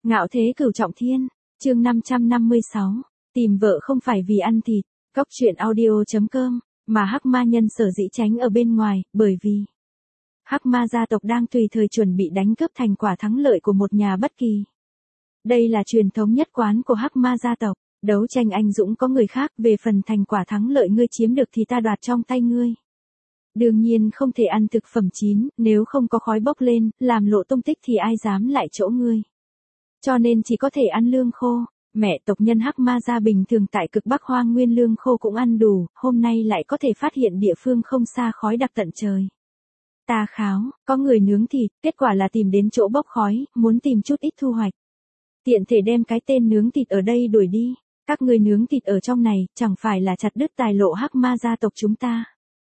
Ngạo thế cửu trọng thiên, chương 556, tìm vợ không phải vì ăn thịt, cóc truyện audio.com, mà Hắc Ma nhân sở dĩ tránh ở bên ngoài, bởi vì Hắc Ma gia tộc đang tùy thời chuẩn bị đánh cướp thành quả thắng lợi của một nhà bất kỳ. Đây là truyền thống nhất quán của Hắc Ma gia tộc, đấu tranh anh dũng có người khác, về phần thành quả thắng lợi ngươi chiếm được thì ta đoạt trong tay ngươi. Đương nhiên không thể ăn thực phẩm chín, nếu không có khói bốc lên, làm lộ tung tích thì ai dám lại chỗ ngươi. Cho nên chỉ có thể ăn lương khô. Mẹ tộc nhân Hắc Ma gia bình thường tại cực Bắc Hoang Nguyên lương khô cũng ăn đủ, hôm nay lại có thể phát hiện địa phương không xa khói đặc tận trời. Ta kháo, có người nướng thịt, kết quả là tìm đến chỗ bốc khói, muốn tìm chút ít thu hoạch. Tiện thể đem cái tên nướng thịt ở đây đuổi đi, các người nướng thịt ở trong này, chẳng phải là chặt đứt tài lộ Hắc Ma gia tộc chúng ta.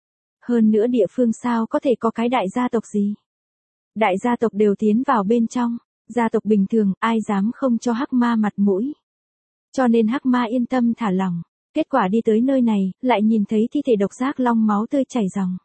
Hơn nữa địa phương sao có thể có cái đại gia tộc gì. Đại gia tộc đều tiến vào bên trong, gia tộc bình thường, ai dám không cho Hắc Ma mặt mũi. Cho nên Hắc Ma yên tâm thả lỏng, kết quả đi tới nơi này, lại nhìn thấy thi thể độc giác long máu tươi chảy ròng.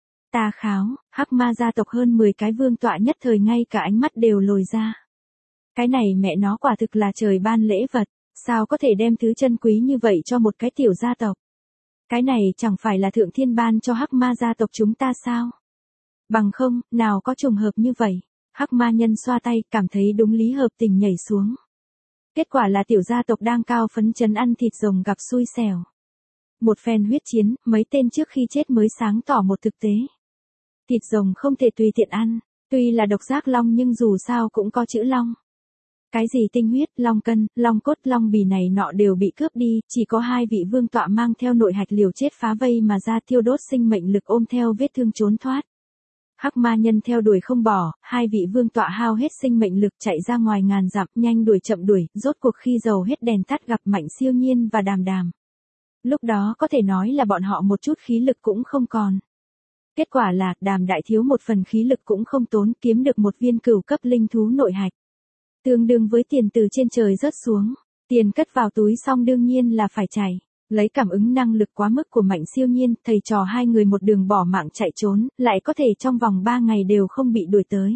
Ta kháo, Hắc Ma gia tộc hơn 10 cái vương tọa nhất thời ngay cả ánh mắt đều lồi ra. Cái này mẹ nó quả thực là trời ban lễ vật, sao có thể đem thứ chân quý như vậy cho một cái tiểu gia tộc. Cái này chẳng phải là thượng thiên ban cho Hắc Ma gia tộc chúng ta sao? Bằng không, nào có trùng hợp như vậy. Hắc Ma nhân xoa tay, cảm thấy đúng lý hợp tình nhảy xuống. Kết quả là tiểu gia tộc đang cao phấn chấn ăn thịt rồng gặp xui xẻo. Một phen huyết chiến, mấy tên trước khi chết mới sáng tỏ một thực tế. Thịt rồng không thể tùy tiện ăn, tuy là độc giác long nhưng dù sao cũng có chữ long. Cái gì tinh huyết, long cân, long cốt, long bì này nọ đều bị cướp đi, chỉ có 2 vị vương tọa mang theo nội hạch liều chết phá vây mà ra thiêu đốt sinh mệnh lực ôm theo vết thương trốn thoát. Hắc Ma nhân theo đuổi không bỏ, 2 vị vương tọa hao hết sinh mệnh lực chạy ra ngoài ngàn dặm, nhanh đuổi chậm đuổi, rốt cuộc khi dầu hết đèn tắt gặp Mạnh Siêu Nhiên và Đàm Đàm. Lúc đó có thể nói là bọn họ một chút khí lực cũng không còn. Kết quả là, Đàm đại thiếu một phần khí lực cũng không tốn, kiếm được một viên cửu cấp linh thú nội hạch. Tương đương với tiền từ trên trời rớt xuống, tiền cất vào túi xong đương nhiên là phải chạy. Lấy cảm ứng năng lực quá mức của Mạnh Siêu Nhiên, thầy trò 2 người một đường bỏ mạng chạy trốn, lại có thể trong vòng 3 ngày đều không bị đuổi tới.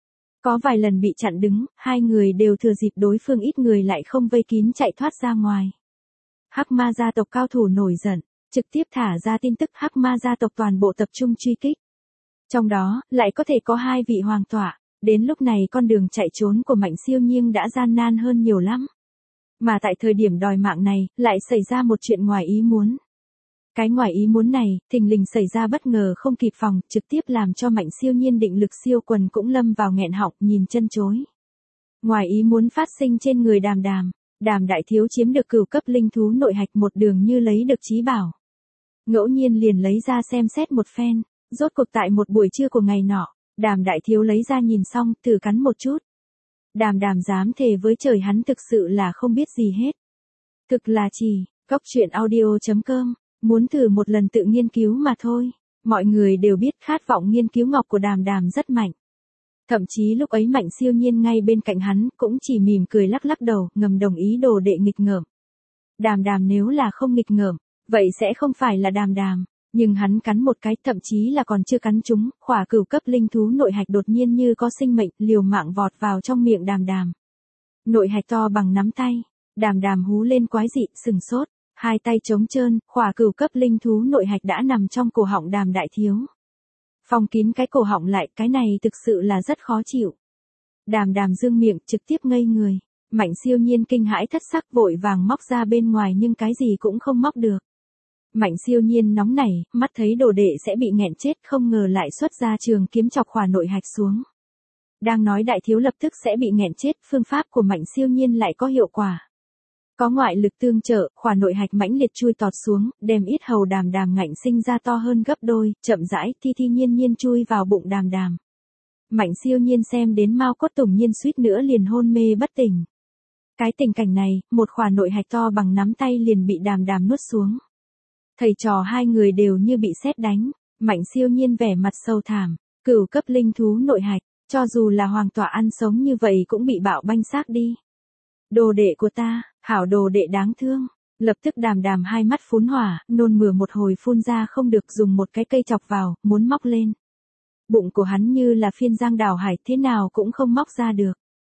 Có vài lần bị chặn đứng, 2 người đều thừa dịp đối phương ít người lại không vây kín chạy thoát ra ngoài. Hắc Ma gia tộc cao thủ nổi giận, trực tiếp thả ra tin tức Hắc Ma gia tộc toàn bộ tập trung truy kích. Trong đó, lại có thể có 2 vị hoàng tọa, đến lúc này con đường chạy trốn của Mạnh Siêu Nhiên đã gian nan hơn nhiều lắm. Mà tại thời điểm đòi mạng này, lại xảy ra một chuyện ngoài ý muốn. Cái ngoài ý muốn này, thình lình xảy ra bất ngờ không kịp phòng, trực tiếp làm cho Mạnh Siêu Nhiên định lực siêu quần cũng lâm vào nghẹn họng, nhìn chân chối. Ngoài ý muốn phát sinh trên người Đàm Đàm, Đàm đại thiếu chiếm được cửu cấp linh thú nội hạch một đường như lấy được chí bảo. Ngẫu nhiên liền lấy ra xem xét một phen, rốt cuộc tại một buổi trưa của ngày nọ, Đàm đại thiếu lấy ra nhìn xong, thử cắn một chút. Đàm Đàm dám thề với trời hắn thực sự là không biết gì hết. Thực là chỉ, cóc truyện audio.com, muốn thử một lần tự nghiên cứu mà thôi. Mọi người đều biết khát vọng nghiên cứu ngọc của Đàm Đàm rất mạnh. Thậm chí lúc ấy Mạnh Siêu Nhiên ngay bên cạnh hắn, cũng chỉ mỉm cười lắc lắc đầu, ngầm đồng ý đồ đệ nghịch ngợm. Đàm Đàm nếu là không nghịch ngợm, vậy sẽ không phải là Đàm Đàm. Nhưng hắn cắn một cái, thậm chí là còn chưa cắn trúng, khỏa cửu cấp linh thú nội hạch đột nhiên như có sinh mệnh, liều mạng vọt vào trong miệng Đàm Đàm. Nội hạch to bằng nắm tay, Đàm Đàm hú lên quái dị, sừng sốt, 2 tay trống trơn, khỏa cửu cấp linh thú nội hạch đã nằm trong cổ họng Đàm đại thiếu. Phong kín cái cổ họng lại, cái này thực sự là rất khó chịu. Đàm Đàm dương miệng, trực tiếp ngây người. Mạnh Siêu Nhiên kinh hãi thất sắc, vội vàng móc ra bên ngoài nhưng cái gì cũng không móc được. Mạnh Siêu Nhiên nóng nảy, mắt thấy đồ đệ sẽ bị nghẹn chết, không ngờ lại xuất ra trường kiếm chọc khỏa nội hạch xuống. Đang nói đại thiếu lập tức sẽ bị nghẹn chết, phương pháp của Mạnh Siêu Nhiên lại có hiệu quả. Có ngoại lực tương trợ, khỏa nội hạch mãnh liệt chui tọt xuống, đem yết hầu Đàm Đàm ngạnh sinh ra to hơn gấp đôi, chậm rãi, thi nhiên chui vào bụng Đàm Đàm. Mạnh Siêu Nhiên xem đến mau cốt tủng nhiên suýt nữa liền hôn mê bất tỉnh. Cái tình cảnh này, một khỏa nội hạch to bằng nắm tay liền bị Đàm Đàm nuốt xuống. Thầy trò 2 người đều như bị sét đánh, Mạnh Siêu Nhiên vẻ mặt sâu thảm, cửu cấp linh thú nội hạch, cho dù là hoàng tọa ăn sống như vậy cũng bị bạo banh xác đi. Đồ đệ của ta, hảo đồ đệ đáng thương, lập tức Đàm Đàm 2 mắt phún hỏa, nôn mửa một hồi phun ra không được, dùng một cái cây chọc vào, muốn móc lên. Bụng của hắn như là phiên giang đảo hải, thế nào cũng không móc ra được.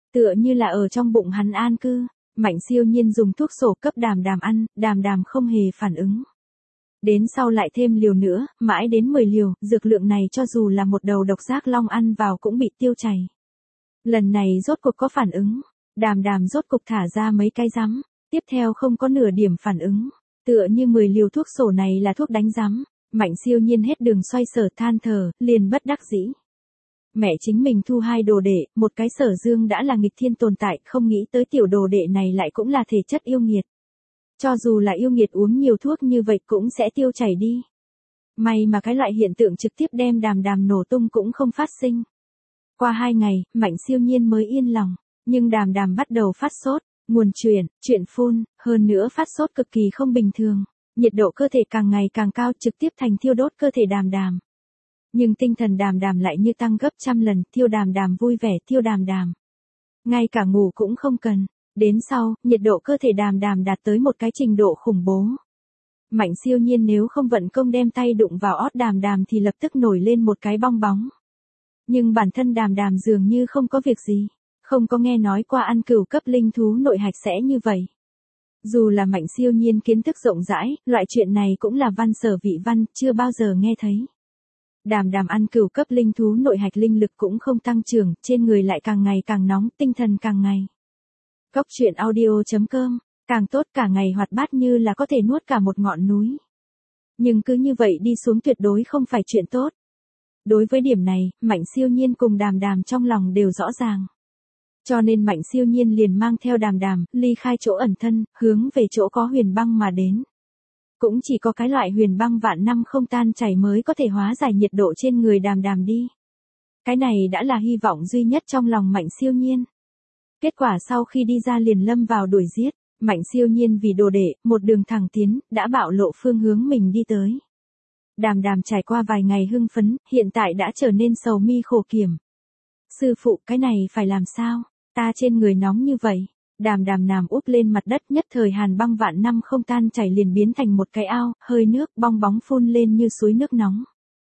Tựa như là ở trong bụng hắn an cư, Mạnh Siêu Nhiên dùng thuốc sổ cấp Đàm Đàm ăn, Đàm Đàm không hề phản ứng. Đến sau lại thêm liều nữa, mãi đến 10 liều, dược lượng này cho dù là một đầu độc giác long ăn vào cũng bị tiêu chảy. Lần này rốt cuộc có phản ứng, Đàm Đàm rốt cuộc thả ra mấy cái rắm, tiếp theo không có nửa điểm phản ứng, tựa như 10 liều thuốc sổ này là thuốc đánh rắm, Mạnh Siêu Nhiên hết đường xoay sở than thở, liền bất đắc dĩ. Mẹ chính mình thu 2 đồ đệ, một cái Sở Dương đã là nghịch thiên tồn tại, không nghĩ tới tiểu đồ đệ này lại cũng là thể chất yêu nghiệt. Cho dù là yêu nghiệt uống nhiều thuốc như vậy cũng sẽ tiêu chảy đi. May mà cái loại hiện tượng trực tiếp đem Đàm Đàm nổ tung cũng không phát sinh. Qua 2 ngày, Mạnh Siêu Nhiên mới yên lòng, nhưng Đàm Đàm bắt đầu phát sốt, nguồn chuyện phun, hơn nữa phát sốt cực kỳ không bình thường, nhiệt độ cơ thể càng ngày càng cao trực tiếp thành thiêu đốt cơ thể Đàm Đàm. Nhưng tinh thần Đàm Đàm lại như tăng gấp trăm lần, thiêu Đàm Đàm vui vẻ thiêu Đàm Đàm. Ngay cả ngủ cũng không cần, đến sau, nhiệt độ cơ thể Đàm Đàm đạt tới một cái trình độ khủng bố. Mạnh Siêu Nhiên nếu không vận công đem tay đụng vào ót Đàm Đàm thì lập tức nổi lên một cái bong bóng. Nhưng bản thân Đàm Đàm dường như không có việc gì, không có nghe nói qua ăn cửu cấp linh thú nội hạch sẽ như vậy. Dù là Mạnh Siêu Nhiên kiến thức rộng rãi, loại chuyện này cũng là văn sở vị văn, chưa bao giờ nghe thấy. Đàm Đàm ăn cửu cấp linh thú nội hạch linh lực cũng không tăng trưởng, trên người lại càng ngày càng nóng, tinh thần càng ngày. Cốc truyện audio.com, càng tốt cả ngày hoạt bát như là có thể nuốt cả một ngọn núi. Nhưng cứ như vậy đi xuống tuyệt đối không phải chuyện tốt. Đối với điểm này, Mạnh Siêu Nhiên cùng Đàm Đàm trong lòng đều rõ ràng. Cho nên Mạnh Siêu Nhiên liền mang theo Đàm Đàm, ly khai chỗ ẩn thân, hướng về chỗ có huyền băng mà đến. Cũng chỉ có cái loại huyền băng vạn năm không tan chảy mới có thể hóa giải nhiệt độ trên người Đàm Đàm đi. Cái này đã là hy vọng duy nhất trong lòng Mạnh Siêu Nhiên. Kết quả sau khi đi ra liền lâm vào đuổi giết, Mạnh Siêu Nhiên vì đồ đệ, một đường thẳng tiến, đã bạo lộ phương hướng mình đi tới. Đàm Đàm trải qua vài ngày hưng phấn, hiện tại đã trở nên sầu mi khổ kiểm. Sư phụ, cái này phải làm sao? Ta trên người nóng như vậy. Đàm Đàm nằm úp lên mặt đất, nhất thời hàn băng vạn năm không tan chảy liền biến thành một cái ao, hơi nước bong bóng phun lên như suối nước nóng.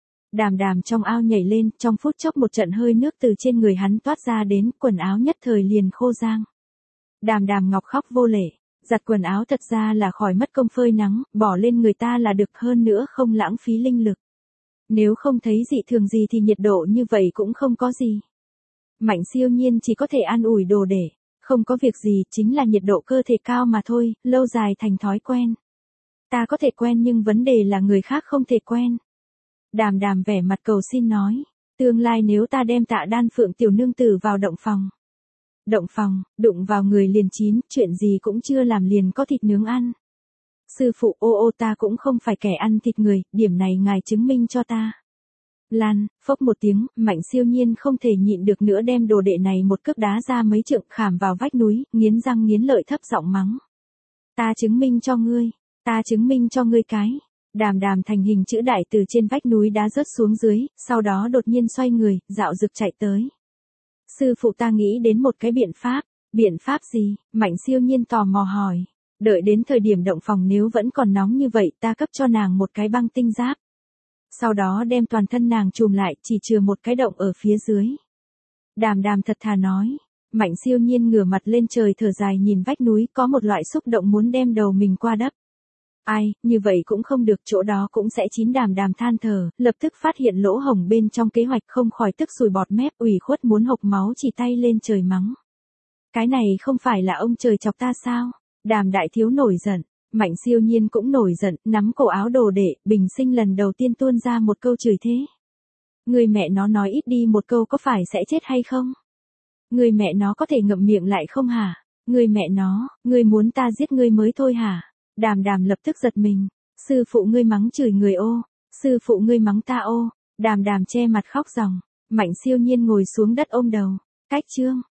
Đàm Đàm trong ao nhảy lên, trong phút chốc một trận hơi nước từ trên người hắn toát ra đến, quần áo nhất thời liền khô rang. Đàm Đàm ngọc khóc vô lệ, giặt quần áo thật ra là khỏi mất công phơi nắng, bỏ lên người ta là được, hơn nữa không lãng phí linh lực. Nếu không thấy dị thường gì thì nhiệt độ như vậy cũng không có gì. Mạnh Siêu Nhiên chỉ có thể an ủi đồ để, không có việc gì, chính là nhiệt độ cơ thể cao mà thôi, lâu dài thành thói quen. Ta có thể quen nhưng vấn đề là người khác không thể quen. Đàm Đàm vẻ mặt cầu xin nói, tương lai nếu ta đem Tạ Đan Phượng tiểu nương tử vào động phòng. Động phòng, đụng vào người liền chín, chuyện gì cũng chưa làm liền có thịt nướng ăn. Sư phụ, ô ta cũng không phải kẻ ăn thịt người, điểm này ngài chứng minh cho ta. Lan, phốc một tiếng, Mạnh Siêu Nhiên không thể nhịn được nữa đem đồ đệ này một cước đá ra mấy trượng, khảm vào vách núi, nghiến răng nghiến lợi thấp giọng mắng. Ta chứng minh cho ngươi cái. Đàm Đàm thành hình chữ đại từ trên vách núi đá rớt xuống dưới, sau đó đột nhiên xoay người, dạo dực chạy tới. Sư phụ, ta nghĩ đến một cái biện pháp gì? Mạnh Siêu Nhiên tò mò hỏi. Đợi đến thời điểm động phòng nếu vẫn còn nóng như vậy ta cấp cho nàng một cái băng tinh giáp. Sau đó đem toàn thân nàng trùm lại, chỉ chừa một cái động ở phía dưới. Đàm Đàm thật thà nói. Mạnh Siêu Nhiên ngửa mặt lên trời thở dài nhìn vách núi, có một loại xúc động muốn đem đầu mình qua đắp. Ai, như vậy cũng không được, chỗ đó cũng sẽ chín. Đàm Đàm than thở, lập tức phát hiện lỗ hổng bên trong kế hoạch, không khỏi tức sùi bọt mép, ủy khuất muốn hộc máu, chỉ tay lên trời mắng. Cái này không phải là ông trời chọc ta sao? Đàm đại thiếu nổi giận, Mạnh Siêu Nhiên cũng nổi giận, nắm cổ áo đồ đệ, bình sinh lần đầu tiên tuôn ra một câu chửi thế. Người mẹ nó nói ít đi một câu có phải sẽ chết hay không? Người mẹ nó có thể ngậm miệng lại không hả? Người mẹ nó, người muốn ta giết ngươi mới thôi hả? Đàm Đàm lập tức giật mình. Sư phụ ngươi mắng chửi người ô. Sư phụ ngươi mắng ta ô. Đàm Đàm che mặt khóc ròng. Mạnh Siêu Nhiên ngồi xuống đất ôm đầu. Cách chương.